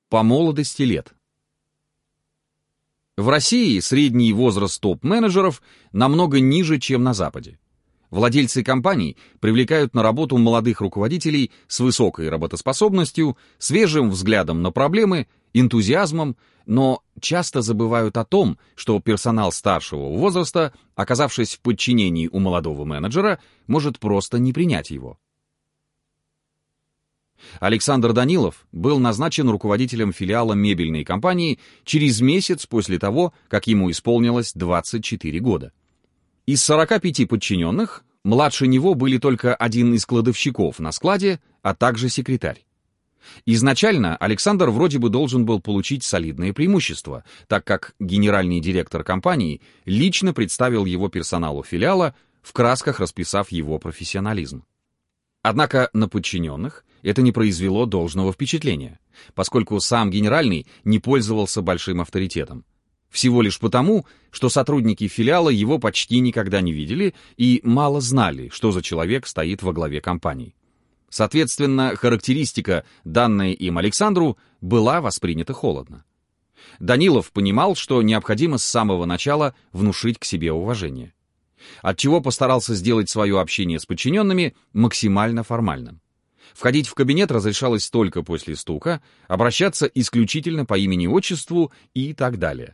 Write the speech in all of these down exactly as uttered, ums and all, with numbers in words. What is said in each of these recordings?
по молодости лет. В России средний возраст топ-менеджеров намного ниже, чем на Западе. Владельцы компаний привлекают на работу молодых руководителей с высокой работоспособностью, свежим взглядом на проблемы, энтузиазмом, но часто забывают о том, что персонал старшего возраста, оказавшись в подчинении у молодого менеджера, может просто не принять его. Александр Данилов был назначен руководителем филиала мебельной компании через месяц после того, как ему исполнилось двадцать четыре года. Из сорока пяти подчиненных младше него были только один из кладовщиков на складе, а также секретарь. Изначально Александр вроде бы должен был получить солидное преимущество, так как генеральный директор компании лично представил его персоналу филиала, в красках расписав его профессионализм. Однако на подчиненных это не произвело должного впечатления, поскольку сам генеральный не пользовался большим авторитетом. Всего лишь потому, что сотрудники филиала его почти никогда не видели и мало знали, что за человек стоит во главе компании. Соответственно, характеристика, данная им Александру, была воспринята холодно. Данилов понимал, что необходимо с самого начала внушить к себе уважение, отчего постарался сделать свое общение с подчиненными максимально формальным. Входить в кабинет разрешалось только после стука, обращаться исключительно по имени-отчеству и так далее.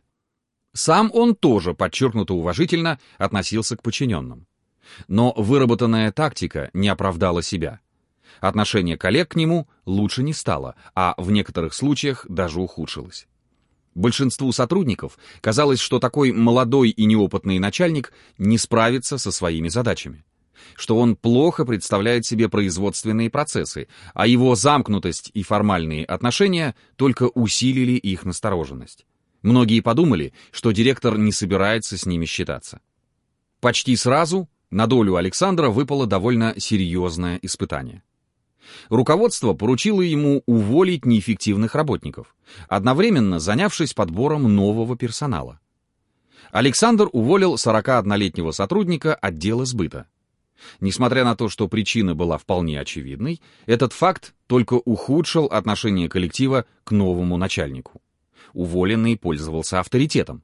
Сам он тоже подчеркнуто уважительно относился к подчиненным. Но выработанная тактика не оправдала себя. Отношение коллег к нему лучше не стало, а в некоторых случаях даже ухудшилось. Большинству сотрудников казалось, что такой молодой и неопытный начальник не справится со своими задачами, что он плохо представляет себе производственные процессы, а его замкнутость и формальные отношения только усилили их настороженность. Многие подумали, что директор не собирается с ними считаться. Почти сразу на долю Александра выпало довольно серьезное испытание. Руководство поручило ему уволить неэффективных работников, одновременно занявшись подбором нового персонала. Александр уволил сорокаоднолетнего сотрудника отдела сбыта. Несмотря на то, что причина была вполне очевидной, этот факт только ухудшил отношение коллектива к новому начальнику. Уволенный пользовался авторитетом.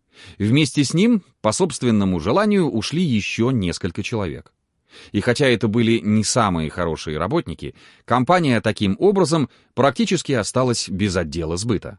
Вместе с ним, по собственному желанию, ушли еще несколько человек. И хотя это были не самые хорошие работники, компания таким образом практически осталась без отдела сбыта.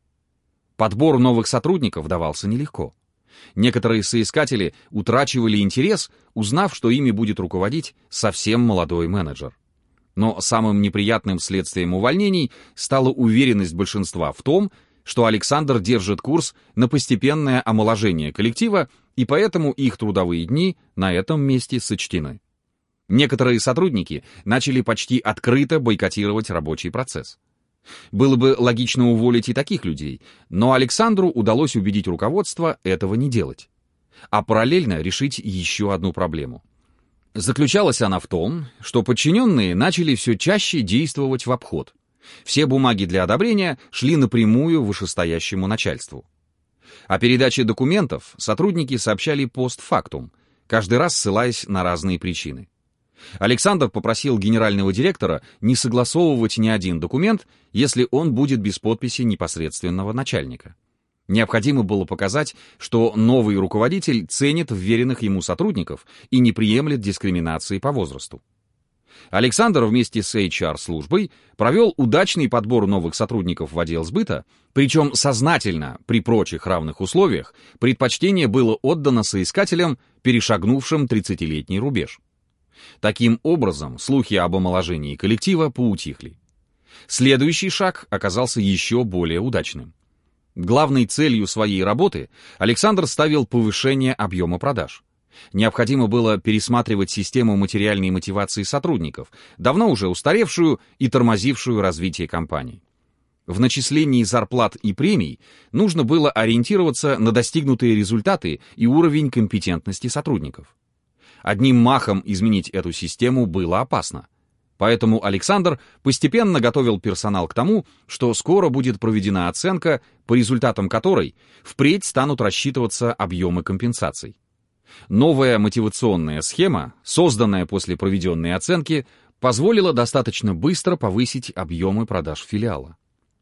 Подбор новых сотрудников давался нелегко. Некоторые соискатели утрачивали интерес, узнав, что ими будет руководить совсем молодой менеджер. Но самым неприятным следствием увольнений стала уверенность большинства в том, что Александр держит курс на постепенное омоложение коллектива, и поэтому их трудовые дни на этом месте сочтены. Некоторые сотрудники начали почти открыто бойкотировать рабочий процесс. Было бы логично уволить и таких людей, но Александру удалось убедить руководство этого не делать, а параллельно решить еще одну проблему. Заключалась она в том, что подчиненные начали все чаще действовать в обход. Все бумаги для одобрения шли напрямую вышестоящему начальству. О передаче документов сотрудники сообщали постфактум, каждый раз ссылаясь на разные причины. Александр попросил генерального директора не согласовывать ни один документ, если он будет без подписи непосредственного начальника. Необходимо было показать, что новый руководитель ценит вверенных ему сотрудников и не приемлет дискриминации по возрасту. Александр вместе с эйч ар-службой провел удачный подбор новых сотрудников в отдел сбыта, причем сознательно, при прочих равных условиях, предпочтение было отдано соискателям, перешагнувшим тридцатилетний рубеж. Таким образом, слухи об омоложении коллектива поутихли. Следующий шаг оказался еще более удачным. Главной целью своей работы Александр ставил повышение объема продаж. Необходимо было пересматривать систему материальной мотивации сотрудников, давно уже устаревшую и тормозившую развитие компании. В начислении зарплат и премий нужно было ориентироваться на достигнутые результаты и уровень компетентности сотрудников. Одним махом изменить эту систему было опасно. Поэтому Александр постепенно готовил персонал к тому, что скоро будет проведена оценка, по результатам которой впредь станут рассчитываться объемы компенсаций. Новая мотивационная схема, созданная после проведенной оценки, позволила достаточно быстро повысить объемы продаж филиала.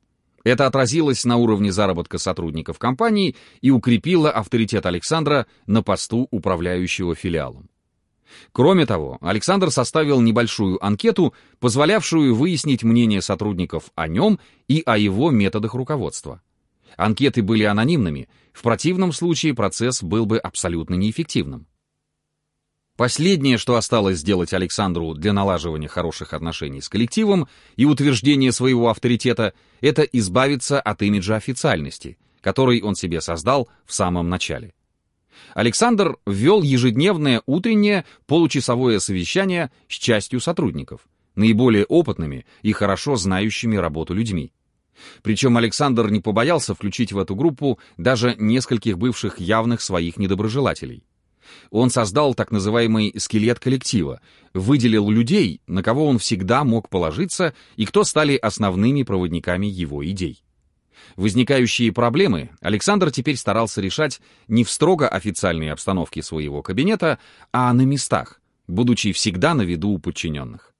Это отразилось на уровне заработка сотрудников компании и укрепило авторитет Александра на посту управляющего филиалом. Кроме того, Александр составил небольшую анкету, позволявшую выяснить мнение сотрудников о нем и о его методах руководства. Анкеты были анонимными, в противном случае процесс был бы абсолютно неэффективным. Последнее, что осталось сделать Александру для налаживания хороших отношений с коллективом и утверждения своего авторитета, это избавиться от имиджа официальности, который он себе создал в самом начале. Александр ввел ежедневное утреннее получасовое совещание с частью сотрудников, наиболее опытными и хорошо знающими работу людьми. Причем Александр не побоялся включить в эту группу даже нескольких бывших явных своих недоброжелателей. Он создал так называемый скелет коллектива, выделил людей, на кого он всегда мог положиться и кто стали основными проводниками его идей. Возникающие проблемы Александр теперь старался решать не в строго официальной обстановке своего кабинета, а на местах, будучи всегда на виду у подчиненных.